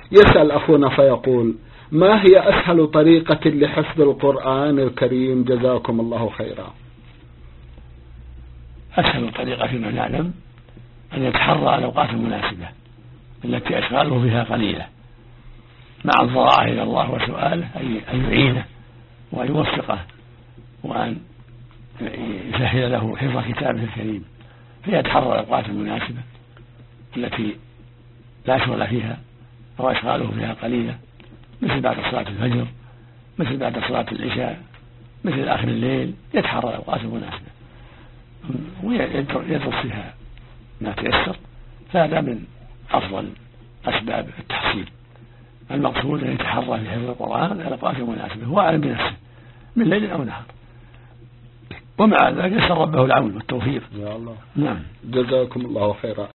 يسأل أخونا فيقول: ما هي أسهل طريقة لحفظ القرآن الكريم جزاكم الله خيرا؟ أسهل طريقة فيما نعلم أن يتحرى الأوقات المناسبة التي أشغاله فيها قليلة، مع الضراعة إلى الله وسؤاله أن يعينه وأن يوفقه وأن يسهل له حفظ كتابه الكريم، فيتحرى الأوقات المناسبة التي لا شغل فيها أو أشغاله فيها قليلة، مثل بعد صلاة الفجر، مثل بعد صلاة العشاء، مثل آخر الليل، يتحرى الأوقات المناسبة ويدرس فيها ما تيسر، فهذا من أفضل أسباب التحصيل. المقصود أن يتحرى في حفظ القرآن على الأوقات المناسبة، هو أعلم بنفسه من ليل أو نهار، ومع ذلك يسأل ربه العون والتوفيق. يا الله. نعم. جزاكم الله خيرا.